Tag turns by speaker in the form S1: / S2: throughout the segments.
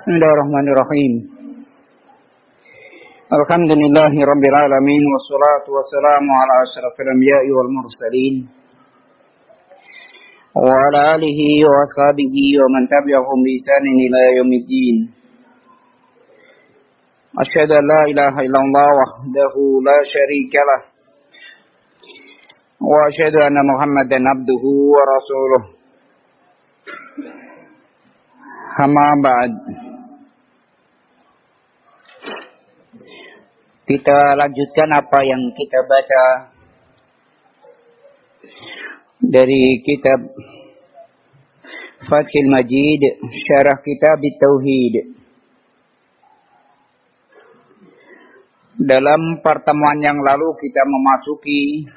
S1: Bismillahirrahmanirrahim. Alhamdulillahi rabbil alamin wassalatu wassalamu ala asyrafil anbiya'i wal mursalin wa ala alihi wa ashabihi wa man tabi'ahum bi ihsanin ila yaumiddin. Asyhadu an la ilaha illallah wahdahu la syarika lah wa asyhadu anna Muhammadan abduhu wa rasuluh. Amma ba'd. Kita lanjutkan apa yang kita baca dari kitab Fathul Majid, Syarah Kitab Tauhid. Dalam pertemuan yang lalu kita memasuki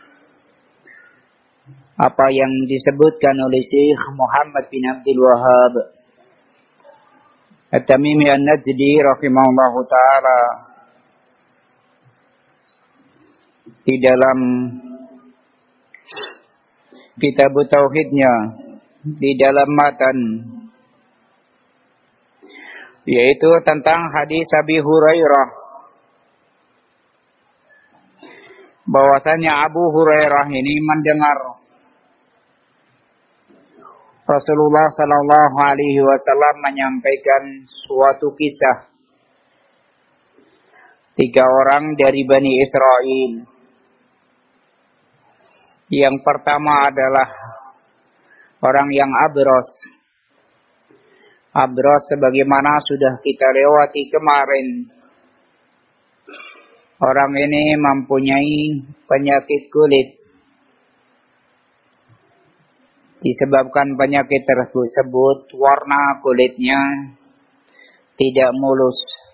S1: apa yang disebutkan oleh Syekh Muhammad bin Abdul Wahhab At-Tamimi An-Najdi rahimahullahu ta'ala di dalam kitab tauhidnya, di dalam matan, yaitu tentang hadis Abi Hurairah, bahwasanya Abu Hurairah ini mendengar Rasulullah sallallahu alaihi wasallam menyampaikan suatu kisah 3 orang dari Bani Israel. Yang pertama adalah orang yang abros. Abros sebagaimana sudah kita lewati kemarin. Orang ini mempunyai penyakit kulit. Disebabkan penyakit tersebut, warna kulitnya tidak mulus.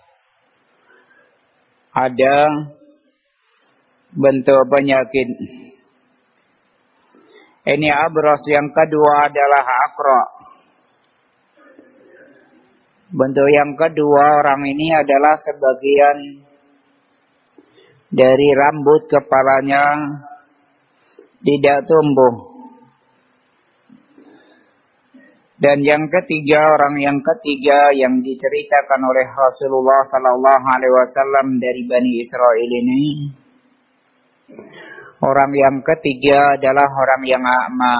S1: Ada bentuk penyakit. Ini abros. Yang kedua adalah akra. Bentuk yang kedua orang ini adalah sebagian dari rambut kepalanya tidak tumbuh. Dan yang ketiga, orang yang ketiga yang diceritakan oleh Rasulullah sallallahu alaihi wasallam dari Bani Israel ini, orang yang ketiga adalah orang yang a'ma.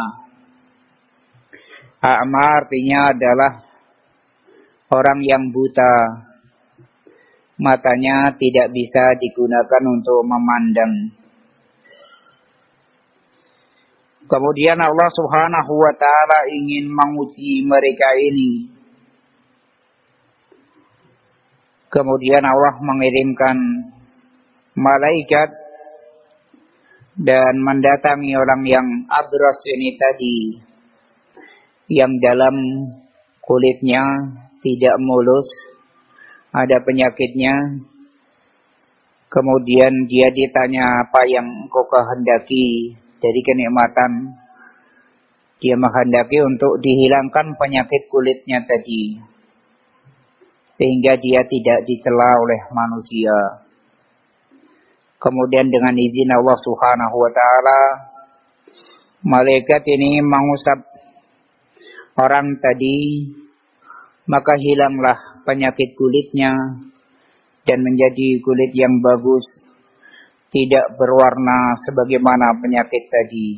S1: A'ma artinya adalah orang yang buta. Matanya tidak bisa digunakan untuk memandang. Kemudian Allah Subhanahu wa ta'ala ingin menguji mereka ini. Kemudian Allah mengirimkan malaikat dan mendatangi orang yang abros ini tadi, yang dalam kulitnya tidak mulus, ada penyakitnya. Kemudian dia ditanya, apa yang engkau kehendaki dari kenikmatan? Dia menghendaki untuk dihilangkan penyakit kulitnya tadi, sehingga dia tidak dicela oleh manusia. Kemudian dengan izin Allah Subhanahu wa ta'ala, malaikat ini mengusap orang tadi, maka hilanglah penyakit kulitnya dan menjadi kulit yang bagus, tidak berwarna sebagaimana penyakit tadi.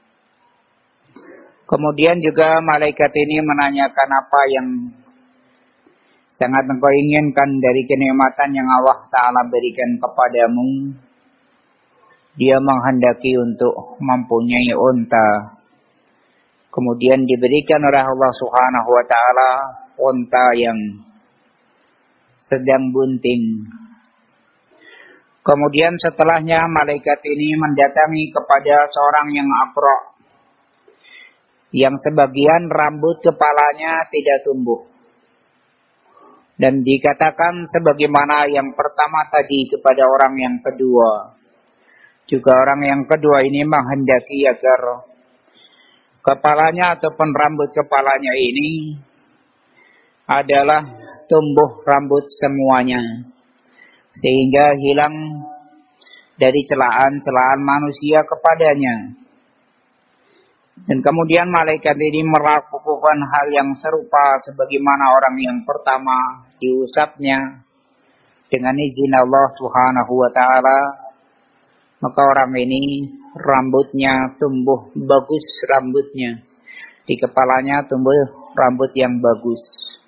S1: Kemudian juga malaikat ini menanyakan, apa yang sangat engkau inginkan dari kenikmatan yang Allah Ta'ala berikan kepadamu? Dia menghendaki untuk mempunyai unta. Kemudian diberikan oleh Allah Subhanahu wa ta'ala unta yang sedang bunting. Kemudian setelahnya malaikat ini mendatangi kepada seorang yang akra, yang sebagian rambut kepalanya tidak tumbuh. Dan dikatakan sebagaimana yang pertama tadi kepada orang yang kedua. Juga orang yang kedua ini menghendaki agar kepalanya ataupun rambut kepalanya ini adalah tumbuh rambut semuanya, sehingga hilang dari celaan-celaan manusia kepadanya. Dan kemudian malaikat ini melakukan hal yang serupa sebagaimana orang yang pertama diusapnya dengan izin Allah Subhanahu wa taala. Maka orang ini rambutnya tumbuh bagus rambutnya. Di kepalanya tumbuh rambut yang bagus.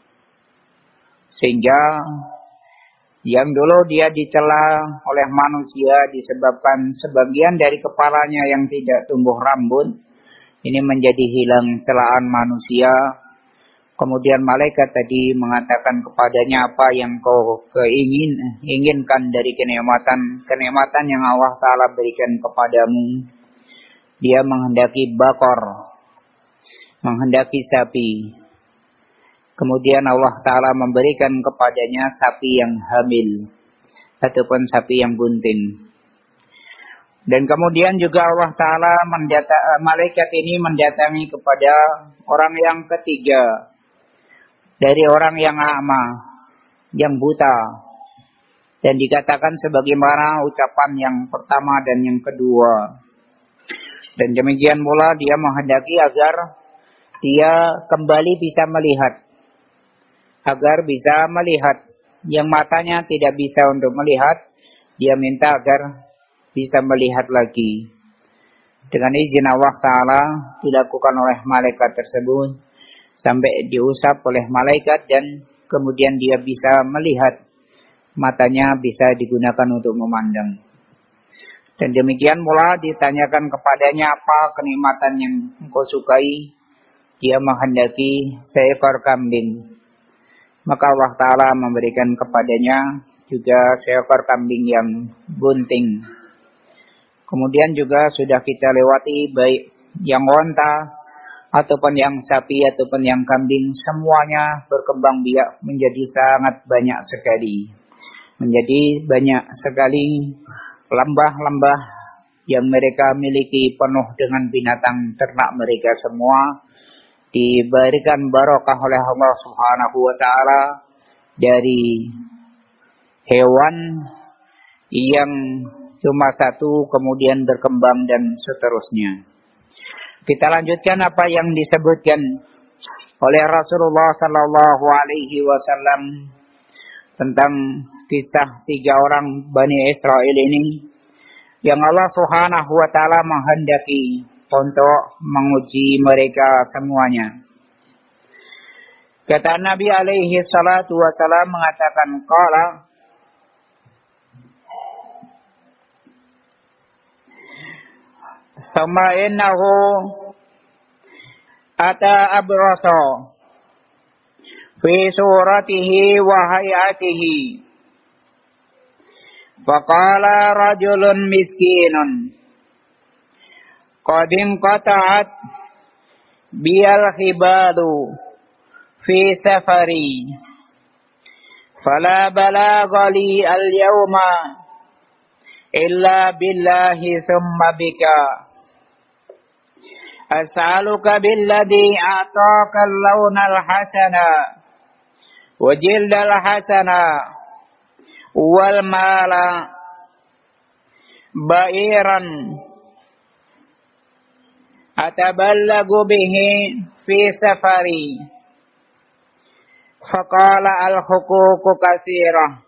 S1: Sehingga yang dulu dia dicela oleh manusia disebabkan sebagian dari kepalanya yang tidak tumbuh rambut, ini menjadi hilang celaan manusia. Kemudian malaikat tadi mengatakan kepadanya, apa yang kau inginkan dari kenikmatan yang Allah Ta'ala berikan kepadamu. Dia menghendaki bakor, menghendaki sapi. Kemudian Allah Ta'ala memberikan kepadanya sapi yang hamil ataupun sapi yang bunting. Dan kemudian juga Allah Ta'ala malaikat ini mendatangi kepada orang yang ketiga dari orang yang a'ma, yang buta. Dan dikatakan sebagaimana ucapan yang pertama dan yang kedua. Dan demikian pula dia menghendaki agar dia kembali bisa melihat. Agar bisa melihat. Yang matanya tidak bisa untuk melihat, dia minta agar bisa melihat lagi. Dengan izin Allah Ta'ala dilakukan oleh malaikat tersebut sampai diusap oleh malaikat dan kemudian dia bisa melihat. Matanya bisa digunakan untuk memandang. Dan demikian pula ditanyakan kepadanya, apa kenikmatan yang engkau sukai? Dia menghendaki seekor kambing. Maka Allah Ta'ala memberikan kepadanya juga seekor kambing yang bunting. Kemudian juga sudah kita lewati baik yang onta ataupun yang sapi ataupun yang kambing, semuanya berkembang biak menjadi sangat banyak sekali. Menjadi banyak sekali lembah-lembah yang mereka miliki penuh dengan binatang ternak mereka semua. Diberikan barokah oleh Allah Subhanahu wa Ta'ala dari hewan yang cuma satu kemudian berkembang dan seterusnya. Kita lanjutkan apa yang disebutkan oleh Rasulullah sallallahu alaihi wasallam tentang kisah 3 orang Bani Israel ini yang Allah Subhanahu wa Ta'ala menghendaki untuk menguji mereka semuanya. Kata Nabi alaihi salatu wasalam mengatakan, qala thumma innahu ata abrasa fi suratihi wa hayatihi faqala rajulun miskinun qad inqata'at biyal khibadu fi safari fala balagha li al-yawma illa billahi thumma bika as'aluka billadhi a'taka al-lawna al-hasana wa jilda al-hasana wal mala ba'iran ataballagu bihi fi safari faqala al-huququ katsirah.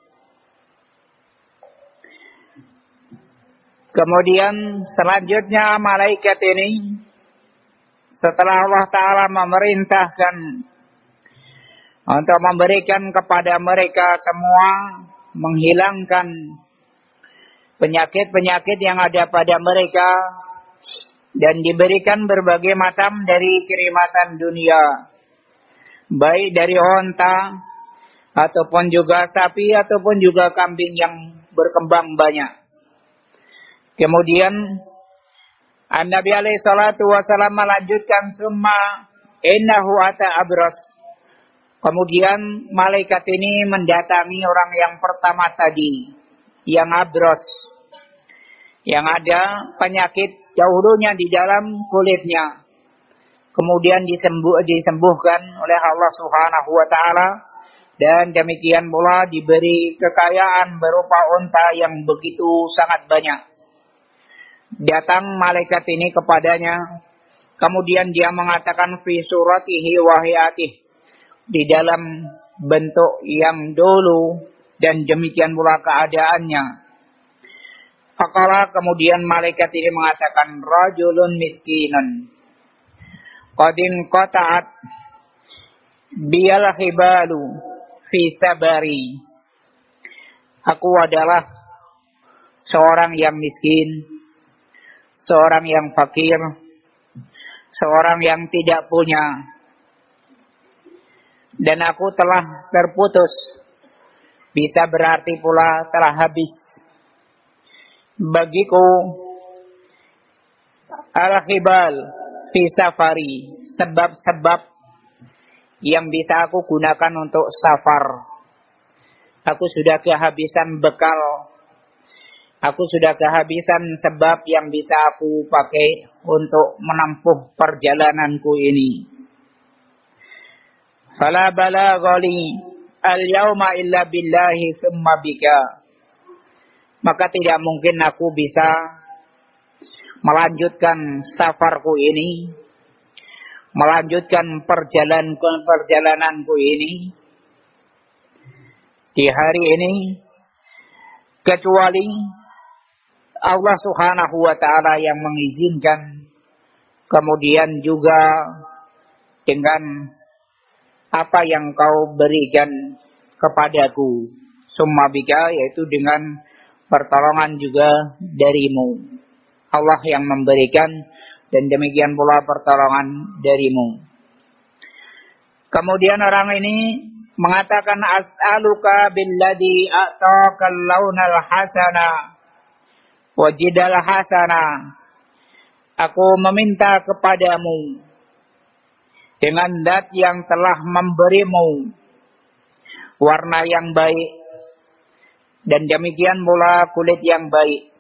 S1: Kemudian selanjutnya malaikat ini setelah Allah Ta'ala memerintahkan untuk memberikan kepada mereka semua menghilangkan penyakit-penyakit yang ada pada mereka dan diberikan berbagai macam dari kenikmatan dunia, baik dari onta ataupun juga sapi ataupun juga kambing yang berkembang banyak. Kemudian Nabi alaihi salatu wasallam melanjutkan, summa innahu ata abras. Kemudian malaikat ini mendatangi orang yang pertama tadi, yang abras, yang ada penyakit dahulunya di dalam kulitnya, kemudian disembuhkan oleh Allah Subhanahu wa Ta'ala, dan demikian pula diberi kekayaan berupa unta yang begitu sangat banyak. Datang malaikat ini kepadanya Kemudian dia mengatakan fi suratihi wa hayatihi, di dalam bentuk yang dulu dan demikian pula keadaannya. Faqala, kemudian malaikat ini mengatakan, rajulun miskinun qadin qata'at biyal hibalu fi sabari. Aku adalah seorang yang miskin, seorang yang fakir, seorang yang tidak punya, dan aku telah terputus, bisa berarti pula telah habis bagiku al-hibal fi safari, sebab-sebab yang bisa aku gunakan untuk safar. Aku sudah kehabisan bekal, aku sudah kehabisan sebab yang bisa aku pakai untuk menempuh perjalananku ini. Fala balagha li al-yauma illa billahi tsumma bika. Maka tidak mungkin aku bisa melanjutkan safarku ini, melanjutkan perjalananku ini di hari ini, kecuali Allah Subhanahu wa ta'ala yang mengizinkan, kemudian juga dengan apa yang kau berikan kepadaku, summa bika, yaitu dengan pertolongan juga darimu. Allah yang memberikan dan demikian pula pertolongan darimu. Kemudian orang ini mengatakan, as'aluka billadhi a'taqal launal hasana wajidal hasana. Aku meminta kepadamu dengan zat yang telah memberimu warna yang baik dan demikian pula kulit yang baik.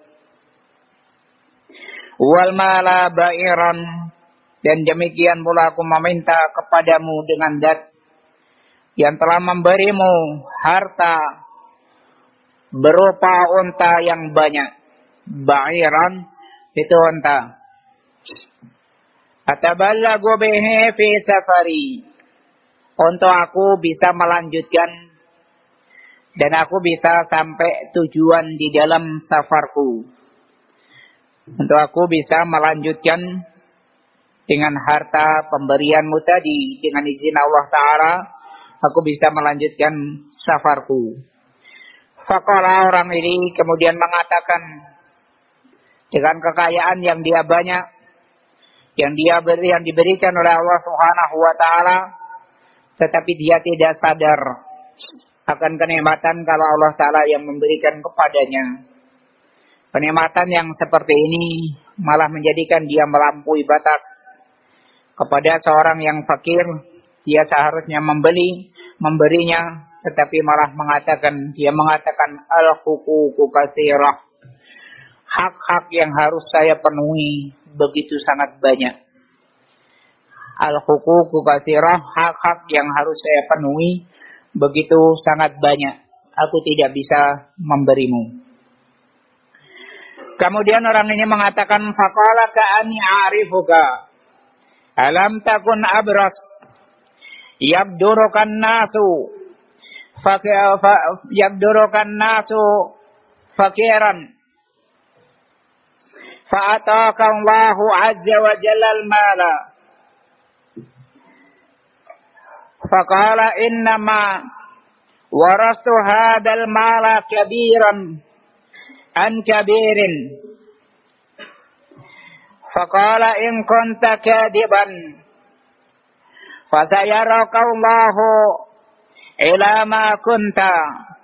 S1: Wal mala ba'iran, dan demikian pula aku meminta kepadamu dengan zat yang telah memberimu harta berupa unta yang banyak. Ba'iran itu unta. Ataballagu bihi fi safari, untuk aku bisa melanjutkan dan aku bisa sampai tujuan di dalam safarku. Untuk aku bisa melanjutkan dengan harta pemberianmu tadi, dengan izin Allah Ta'ala, aku bisa melanjutkan safarku. Faqala, orang ini kemudian mengatakan, dengan kekayaan yang dia banyak, yang diberikan oleh Allah Subhanahu wa Ta'ala, tetapi dia tidak sadar akan kenikmatan kalau Allah Ta'ala yang memberikan kepadanya. Kenikmatan yang seperti ini malah menjadikan dia melampaui batas. Kepada seorang yang fakir, dia seharusnya memberinya, tetapi malah dia mengatakan al-huququ katsirah. Hak-hak yang harus saya penuhi begitu sangat banyak. Al-huququ katsirah, hak-hak yang harus saya penuhi begitu sangat banyak, aku tidak bisa memberimu. Kemudian orang ini mengatakan, faqala ka'ani a'rifuka alam takun abras yabdurukan nasu fakiran fa'ataka Allahu azza wa jalla al-mala. Faqala innama warastu hadal mala kabiran an kabirin. Faqala in kunta kadiban fasayaraka Allahu ila ma kunta.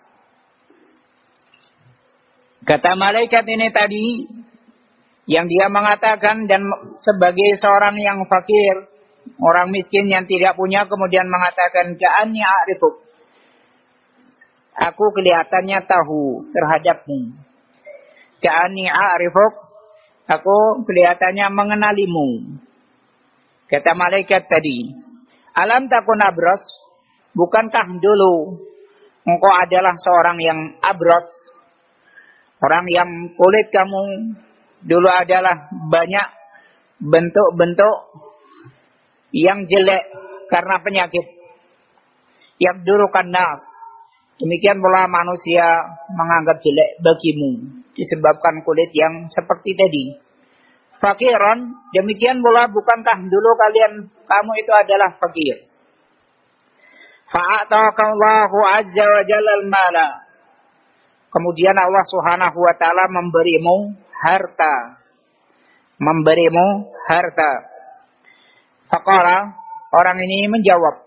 S1: Kata malaikat ini tadi, yang dia mengatakan dan sebagai seorang yang fakir, orang miskin yang tidak punya, kemudian mengatakan, ka'anni a'rifuk, aku kelihatannya tahu terhadapmu. Ka'anni a'rifuk, aku kelihatannya mengenalimu. Kata malaikat tadi, alam takun abros, bukankah dulu engkau adalah seorang yang abros, orang yang kulit kamu dulu adalah banyak bentuk-bentuk yang jelek karena penyakit. Yabdurukan nas. Demikian pula manusia menganggap jelek bagimu disebabkan kulit yang seperti tadi. Fakiran, demikian pula bukankah dulu kamu itu adalah fakir. Fa'ataqallahu azza wa jalla al-mala. Kemudian Allah Subhanahu wa taala memberimu harta. Faqala, orang ini menjawab,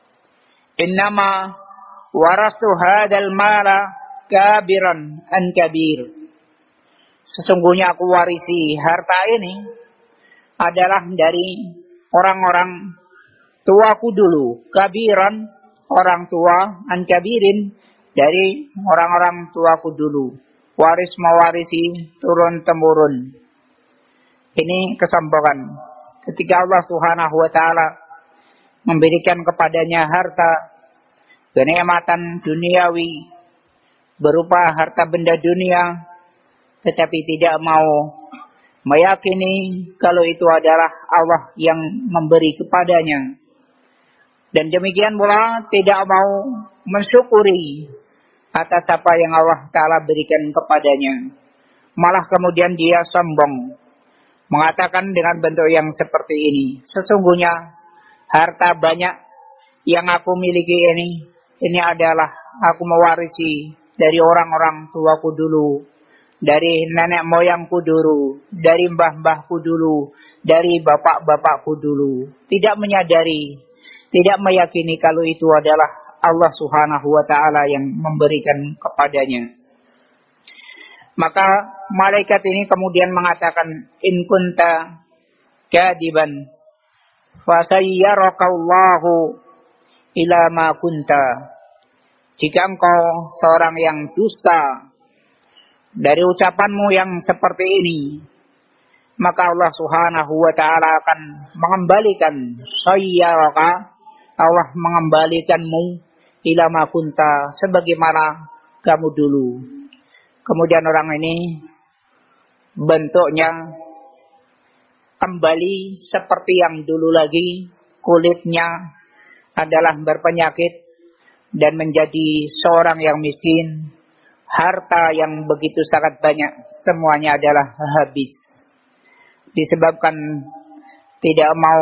S1: "Innama warastu hadzal mala kabiran an kabir." Sesungguhnya aku warisi harta ini adalah dari orang-orang tuaku dulu. Kabiran, orang tua, an kabirin, dari orang-orang tuaku dulu. Waris mewarisi turun-temurun. Ini kesombongan. Ketika Allah Subhanahu wa taala memberikan kepadanya harta, kenikmatan duniawi berupa harta benda dunia, tetapi tidak mau meyakini kalau itu adalah Allah yang memberi kepadanya. Dan demikian pula tidak mau mensyukuri atas apa yang Allah Ta'ala berikan kepadanya. Malah kemudian dia sombong, mengatakan dengan bentuk yang seperti ini, sesungguhnya harta banyak yang aku miliki ini adalah aku mewarisi dari orang-orang tuaku dulu, dari nenek moyangku dulu, dari mbah-mbahku dulu, dari bapak-bapakku dulu. Tidak menyadari, tidak meyakini kalau itu adalah Allah Subhanahu wa taala yang memberikan kepadanya. Maka malaikat ini kemudian mengatakan, "In kunta kadiban fasayyarakallahu ila ma kunta." Jika engkau seorang yang dusta dari ucapanmu yang seperti ini, maka Allah Subhanahu wa taala akan mengembalikan sayyaraka, Allah mengembalikanmu ila ma kunta, sebagaimana kamu dulu. Kemudian orang ini bentuknya kembali seperti yang dulu lagi, kulitnya adalah berpenyakit dan menjadi seorang yang miskin. Harta yang begitu sangat banyak, semuanya adalah habis. Disebabkan tidak mau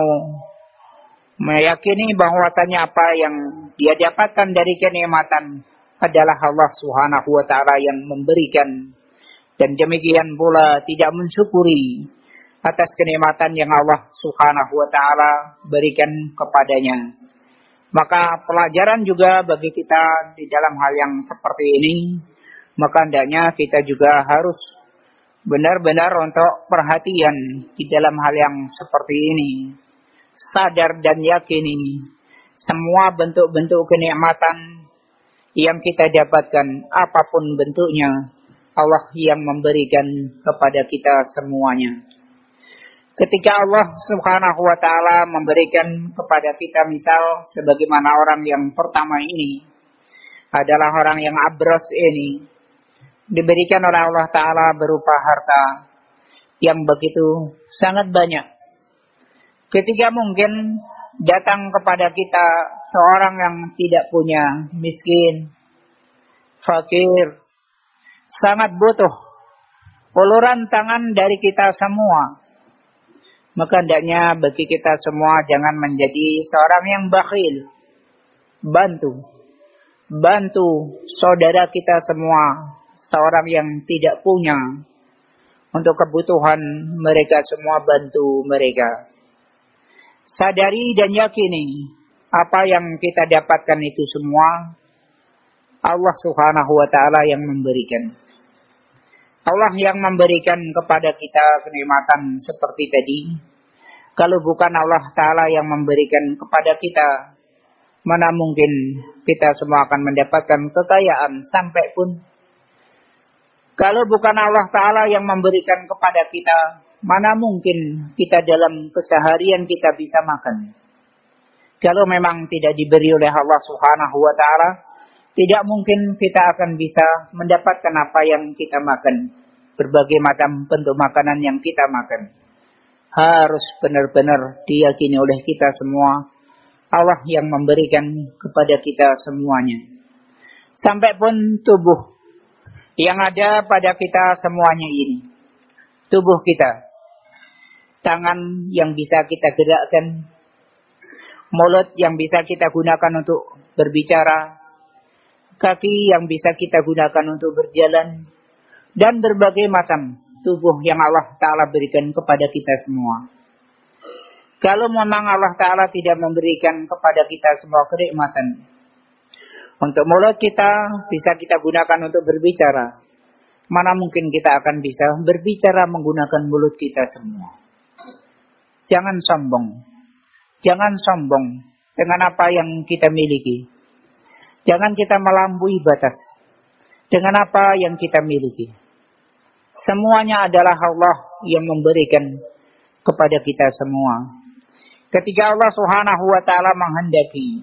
S1: meyakini bahwasanya apa yang dia dapatkan dari kenikmatan adalah Allah Subhanahu wa taala yang memberikan. Dan demikian pula tidak mensyukuri atas kenikmatan yang Allah Subhanahu wa taala berikan kepadanya. Maka pelajaran juga bagi kita di dalam hal yang seperti ini, maka hendaknya kita juga harus benar-benar untuk perhatian di dalam hal yang seperti ini. Sadar dan yakini semua bentuk-bentuk kenikmatan yang kita dapatkan, apapun bentuknya, Allah yang memberikan kepada kita semuanya. Ketika Allah Subhanahu wa taala memberikan kepada kita, misal sebagaimana orang yang pertama ini adalah orang yang abros ini, diberikan oleh Allah Ta'ala berupa harta yang begitu sangat banyak. Ketika mungkin datang kepada kita seorang yang tidak punya, miskin, fakir, sangat butuh uluran tangan dari kita semua, maka hendaknya bagi kita semua jangan menjadi seorang yang bakhil. Bantu saudara kita semua, seorang yang tidak punya, untuk kebutuhan mereka semua, bantu mereka. Sadari dan yakini apa yang kita dapatkan itu semua Allah Subhanahu wa taala yang memberikan. Allah yang memberikan kepada kita kenikmatan seperti tadi. Kalau bukan Allah Ta'ala yang memberikan kepada kita, mana mungkin kita semua akan mendapatkan kekayaan sampai pun. Kalau bukan Allah Ta'ala yang memberikan kepada kita, mana mungkin kita dalam keseharian kita bisa makan. Kalau memang tidak diberi oleh Allah Subhanahu wa Ta'ala, tidak mungkin kita akan bisa mendapatkan apa yang kita makan. Berbagai macam bentuk makanan yang kita makan. harus benar-benar diyakini oleh kita semua. Allah yang memberikan kepada kita semuanya. Sampai pun tubuh yang ada pada kita semuanya ini. Tubuh kita. Tangan yang bisa kita gerakkan. Mulut yang bisa kita gunakan untuk berbicara. Kaki yang bisa kita gunakan untuk berjalan. Dan berbagai macam tubuh yang Allah Ta'ala berikan kepada kita semua. Kalau memang Allah Ta'ala tidak memberikan kepada kita semua kenikmatan. Untuk mulut kita bisa kita gunakan untuk berbicara. Mana mungkin kita akan bisa berbicara menggunakan mulut kita semua. Jangan sombong. Jangan sombong dengan apa yang kita miliki. Jangan kita melampaui batas dengan apa yang kita miliki. Semuanya adalah Allah yang memberikan kepada kita semua. Ketika Allah Subhanahu wa taala menghendaki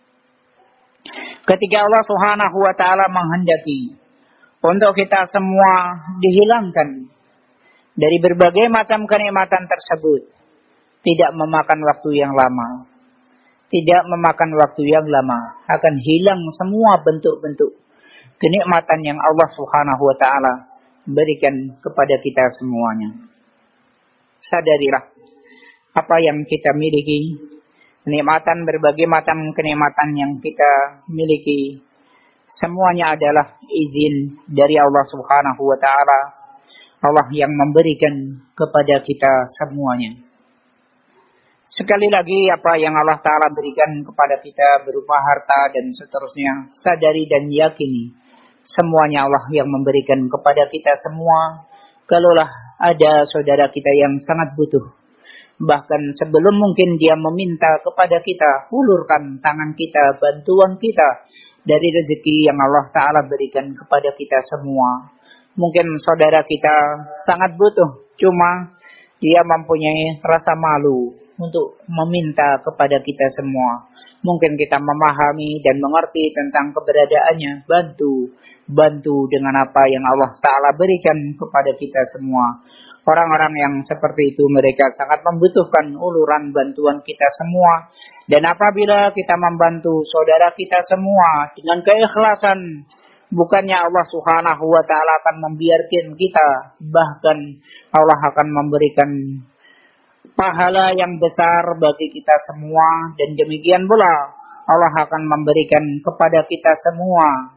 S1: untuk kita semua dihilangkan dari berbagai macam kenikmatan tersebut, tidak memakan waktu yang lama. Tidak memakan waktu yang lama, akan hilang semua bentuk-bentuk kenikmatan yang Allah Subhanahu wa taala berikan kepada kita semuanya. Sadarilah apa yang kita miliki, kenikmatan, berbagai macam kenikmatan yang kita miliki, semuanya adalah izin dari Allah Subhanahu wa taala. Allah yang memberikan kepada kita semuanya. Sekali lagi, apa yang Allah Ta'ala berikan kepada kita berupa harta dan seterusnya, sadari dan yakini semuanya Allah yang memberikan kepada kita semua. Kalaulah ada saudara kita yang sangat butuh, bahkan sebelum mungkin dia meminta kepada kita, hulurkan tangan kita, bantuan kita dari rezeki yang Allah Ta'ala berikan kepada kita semua. Mungkin saudara kita sangat butuh, cuma dia mempunyai rasa malu untuk meminta kepada kita semua. Mungkin kita memahami dan mengerti tentang keberadaannya. Bantu dengan apa yang Allah Ta'ala berikan kepada kita semua. Orang-orang yang seperti itu, mereka sangat membutuhkan uluran bantuan kita semua. Dan apabila kita membantu saudara kita semua dengan keikhlasan, bukannya Allah Subhanahu wa taala akan membiarkan kita, bahkan Allah akan memberikan pahala yang besar bagi kita semua. Dan demikian pula Allah akan memberikan kepada kita semua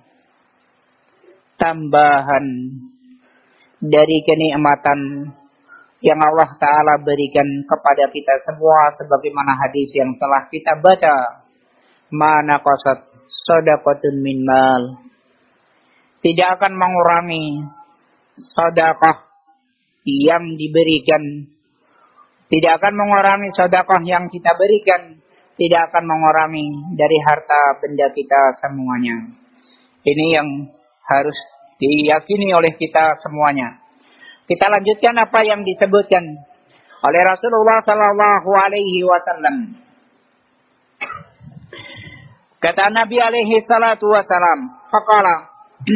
S1: tambahan dari kenikmatan yang Allah Ta'ala berikan kepada kita semua, sebagaimana hadis yang telah kita baca. Mana qasat shadaqatun min mal, tidak akan mengurangi sedekah yang diberikan, tidak akan mengurangi sedekah yang kita berikan, tidak akan mengurangi dari harta benda kita semuanya. Ini yang harus diyakini oleh kita semuanya. Kita lanjutkan apa yang disebutkan oleh Rasulullah sallallahu alaihi wasallam. Kata Nabi alaihi salatu wasalam, faqala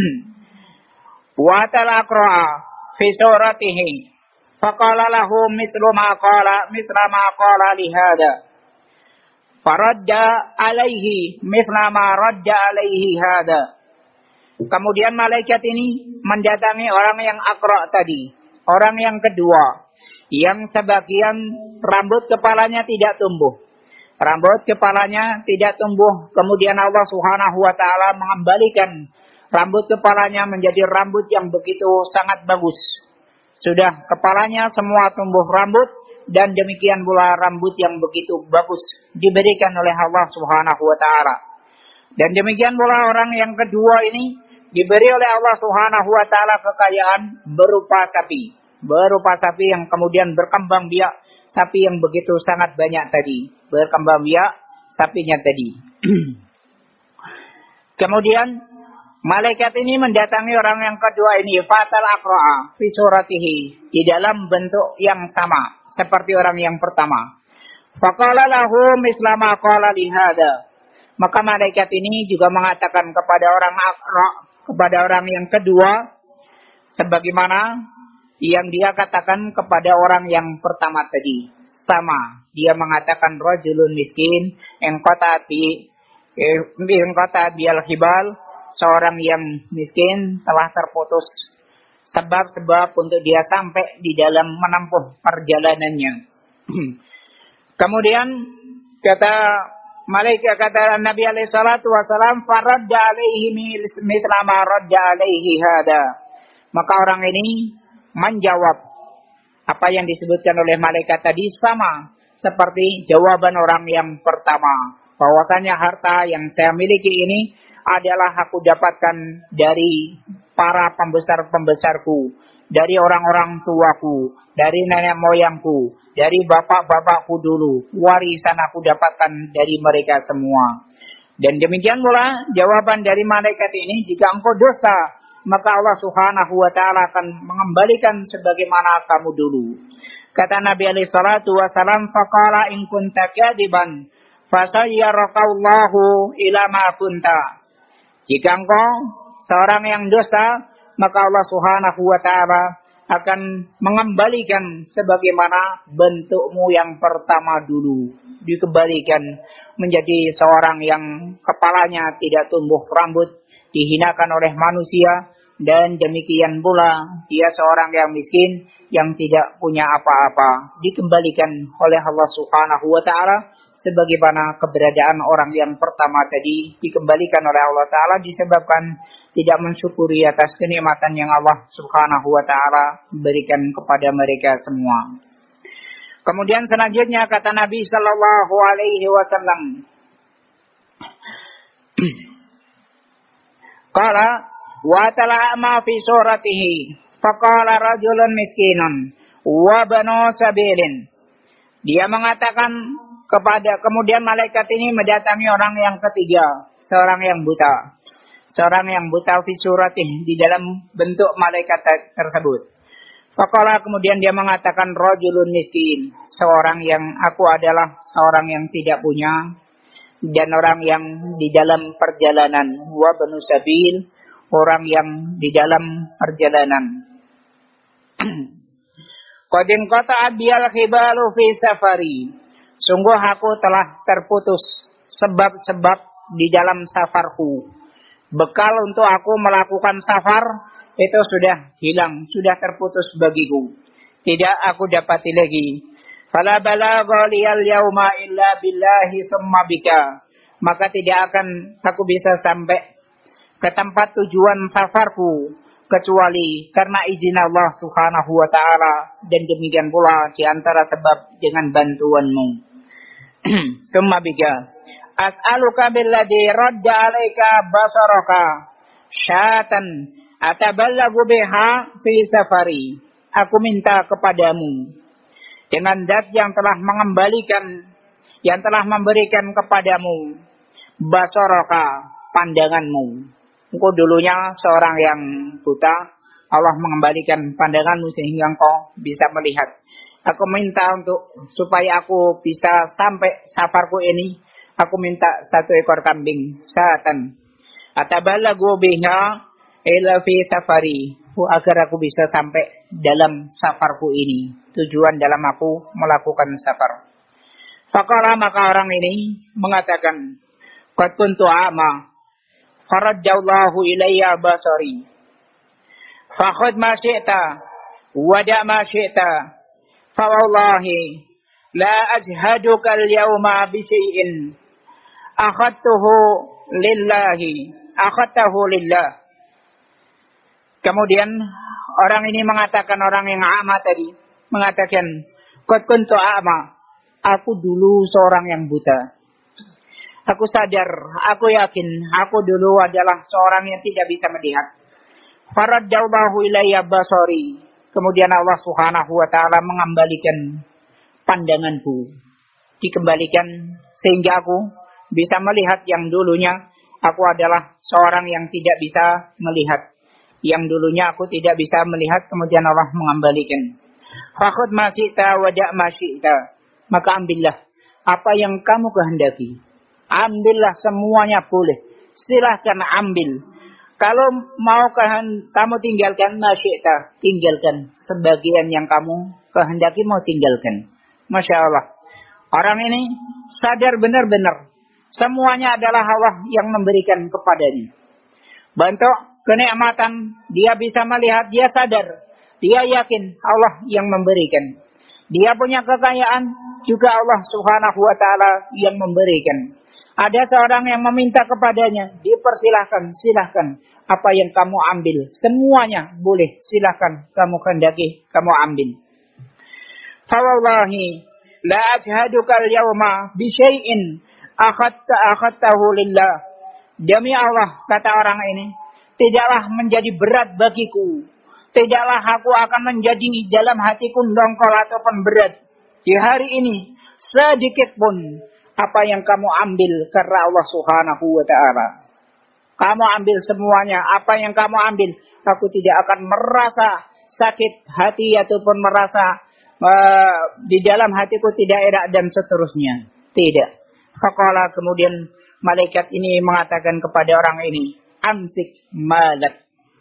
S1: wa talaqra fi suratihi faqala lahu mithlu ma qala li hada faradda alaihi mithla ma radda alaihi hada. Kemudian malaikat ini mendatangi orang yang Aqra tadi, orang yang kedua, yang sebagian rambut kepalanya tidak tumbuh. Rambut kepalanya tidak tumbuh. Kemudian Allah Subhanahu wa taala mengembalikan rambut kepalanya menjadi rambut yang begitu sangat bagus. Sudah kepalanya semua tumbuh rambut, dan demikian pula rambut yang begitu bagus diberikan oleh Allah Subhanahu wa taala. Dan demikian pula orang yang kedua ini diberi oleh Allah Subhanahu wa taala kekayaan berupa sapi. Berupa sapi yang kemudian berkembang biak, sapi yang begitu sangat banyak tadi. Berkembang biak sapinya tadi. Kemudian malaikat ini mendatangi orang yang kedua ini, fatal aqra'a fi suratihi, di dalam bentuk yang sama seperti orang yang pertama. Faqala lahu misla ma qala li hada. Maka malaikat ini juga mengatakan kepada orang Aqra, kepada orang yang kedua, sebagaimana yang dia katakan kepada orang yang pertama tadi. Sama, dia mengatakan rajulun miskin engkota bil hibal, seorang yang miskin telah terputus sebab-sebab untuk dia sampai di dalam menempuh perjalanannya. Kemudian kata Nabi alaihi salatu wasalam, faradda alaihi mithla ma radda alaihi hada. Maka orang ini menjawab apa yang disebutkan oleh malaikat tadi, sama seperti jawaban orang yang pertama, bahwasanya harta yang saya miliki ini adalah aku dapatkan dari para pembesar-pembesarku, dari orang-orang tuaku, dari nenek moyangku, dari bapak-bapakku dulu. Warisan aku dapatkan dari mereka semua. Dan demikian pula jawaban dari malaikat ini, jika engkau dosa, maka Allah Subhanahu wa taala akan mengembalikan sebagaimana kamu dulu. Kata Nabi alaihi salatu wasalam, faqala in kunta kadiban fasayyarakallahu ila ma kunta. Jika engkau seorang yang dusta, maka Allah Subhanahu wa taala akan mengembalikan sebagaimana bentukmu yang pertama dulu. Dikembalikan menjadi seorang yang kepalanya tidak tumbuh rambut, dihinakan oleh manusia, dan demikian pula dia seorang yang miskin yang tidak punya apa-apa. Dikembalikan oleh Allah Subhanahu wa taala sebagaimana keberadaan orang yang pertama tadi dikembalikan oleh Allah taala disebabkan tidak mensyukuri atas kenikmatan yang Allah Subhanahu wa taala berikan kepada mereka semua. Kemudian selanjutnya kata Nabi sallallahu alaihi wasallam, qala wa tala'ama fi suratihi faqala rajulun miskinun wa banu sabilin. Dia mengatakan kemudian malaikat ini mendatangi orang yang ketiga, seorang yang buta. Seorang yang buta fi suratih, di dalam bentuk malaikat tersebut. Faqala, kemudian dia mengatakan rajulun miskin, seorang yang aku adalah seorang yang tidak punya dan orang yang di dalam perjalanan. Wa banu sabil, orang yang di dalam perjalanan. Qadin qata'at biyal khibalu fi safari. Sungguh aku telah terputus sebab-sebab di dalam safarku. Bekal untuk aku melakukan safar itu sudah hilang, sudah terputus bagiku. Tidak aku dapati lagi. Fala balagha liyal yauma illa billahi summa bika. Maka tidak akan aku bisa sampai ke tempat tujuan safarku kecuali karena izin Allah Subhanahu wa taala, dan demikian pula di antara sebab dengan bantuanmu. Summa bika as'aluka billadhi radda 'alaika basaraka syatan ataballagu biha fi safari. Aku minta kepadamu dengan zat yang telah mengembalikan, yang telah memberikan kepadamu basaraka, pandanganmu. Engkau dulunya seorang yang buta, Allah mengembalikan pandanganmu sehingga engkau bisa melihat. Aku minta supaya aku bisa sampai safarku ini, aku minta 1 ekor kambing, syatan. Ataballagu biha ila fi safari, agar aku bisa sampai dalam safarku ini, tujuan dalam aku melakukan safar. Faqala, maka orang ini mengatakan, qad kuntu a'ma faradallahu ilayya basari fakhudh ma syi'ta wada' ma syi'ta fa wallahi la ajhaduka al-yawma bi syai'in akhadtahu lillah. Kemudian orang ini mengatakan, orang yang a'ma tadi mengatakan, qad kuntu a'ma, aku dulu seorang yang buta. Aku sadar, aku yakin, aku dulu adalah seorang yang tidak bisa melihat. Faradallahu ilayya basari. Kemudian Allah Subhanahu wa taala mengembalikan pandanganku. Dikembalikan sehingga aku bisa melihat yang dulunya aku adalah seorang yang tidak bisa melihat. Yang dulunya aku tidak bisa melihat, kemudian Allah mengembalikan. Fakhudh ma syi'ta wada' ma syi'ta. Maka ambillah apa yang kamu kehendaki. Ambillah semuanya boleh. Silahkan ambil. Kalau mau kamu tinggalkan masyi'ta, tinggalkan sebagian yang kamu kehendaki mau tinggalkan. Masya Allah. Orang ini sadar benar-benar semuanya adalah Allah yang memberikan kepadanya. Bentuk kenikmatan, dia bisa melihat, dia sadar, dia yakin Allah yang memberikan. Dia punya kekayaan, juga Allah Subhanahu wa ta'ala yang memberikan. Ada seorang yang meminta kepadanya, dipersilahkan, silahkan. Apa yang kamu ambil, semuanya boleh, silahkan kamu kehendaki, kamu ambil. Fawallahi la ajhaduka al-yawma bi syai'in akhadtahu lillah. Demi Allah, kata orang ini, tidaklah menjadi berat bagiku, tidaklah aku akan menjadi dalam hatiku dongkol ataupun berat di hari ini sedikit pun apa yang kamu ambil karena Allah Subhanahu wa ta'ala. Kamu ambil semuanya, apa yang kamu ambil, aku tidak akan merasa sakit hati ataupun merasa di dalam hatiku tidak enak dan seterusnya. Tidak. Faqala, kemudian malaikat ini mengatakan kepada orang ini, amsik malak.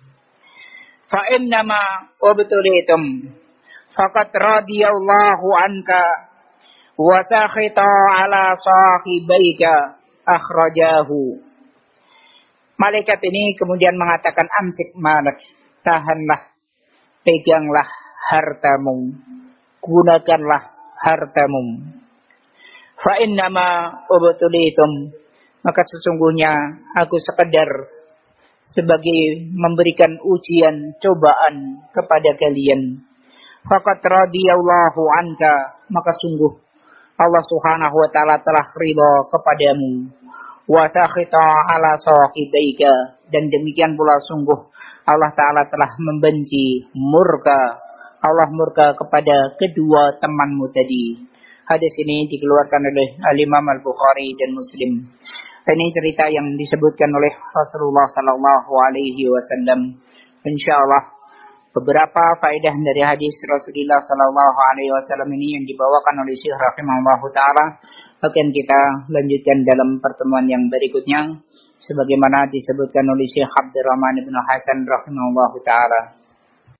S1: Fa innama ubtulitum faqad radiyallahu anka wa sakhita ala sahibaika akhrajahu. Malaikat ini kemudian mengatakan, amsik malak, tahanlah, peganglah hartamu, gunakanlah hartamu. Fa innama ubtulitum, maka sesungguhnya aku sekedar sebagai memberikan ujian, cobaan kepada kalian. Faqad radiyallahu anka, maka sungguh Allah Subhanahu wa ta'ala telah ridha kepadamu. Wa sakhita ala sahibaika, dan demikian pula sungguh Allah Ta'ala telah membenci, murka, Allah murka kepada kedua temanmu tadi. Hadis ini dikeluarkan oleh Al-Imam Al-Bukhari dan Muslim. Ini cerita yang disebutkan oleh Rasulullah Sallallahu Alaihi Wasallam. Insyaallah beberapa faedah dari hadis Rasulullah Sallallahu Alaihi Wasallam ini yang dibawakan oleh Syekh rahimahullahu taala akan kita lanjutkan dalam pertemuan yang berikutnya sebagaimana disebutkan oleh Syekh Abdurrahman bin Hasan rahimahullahu taala.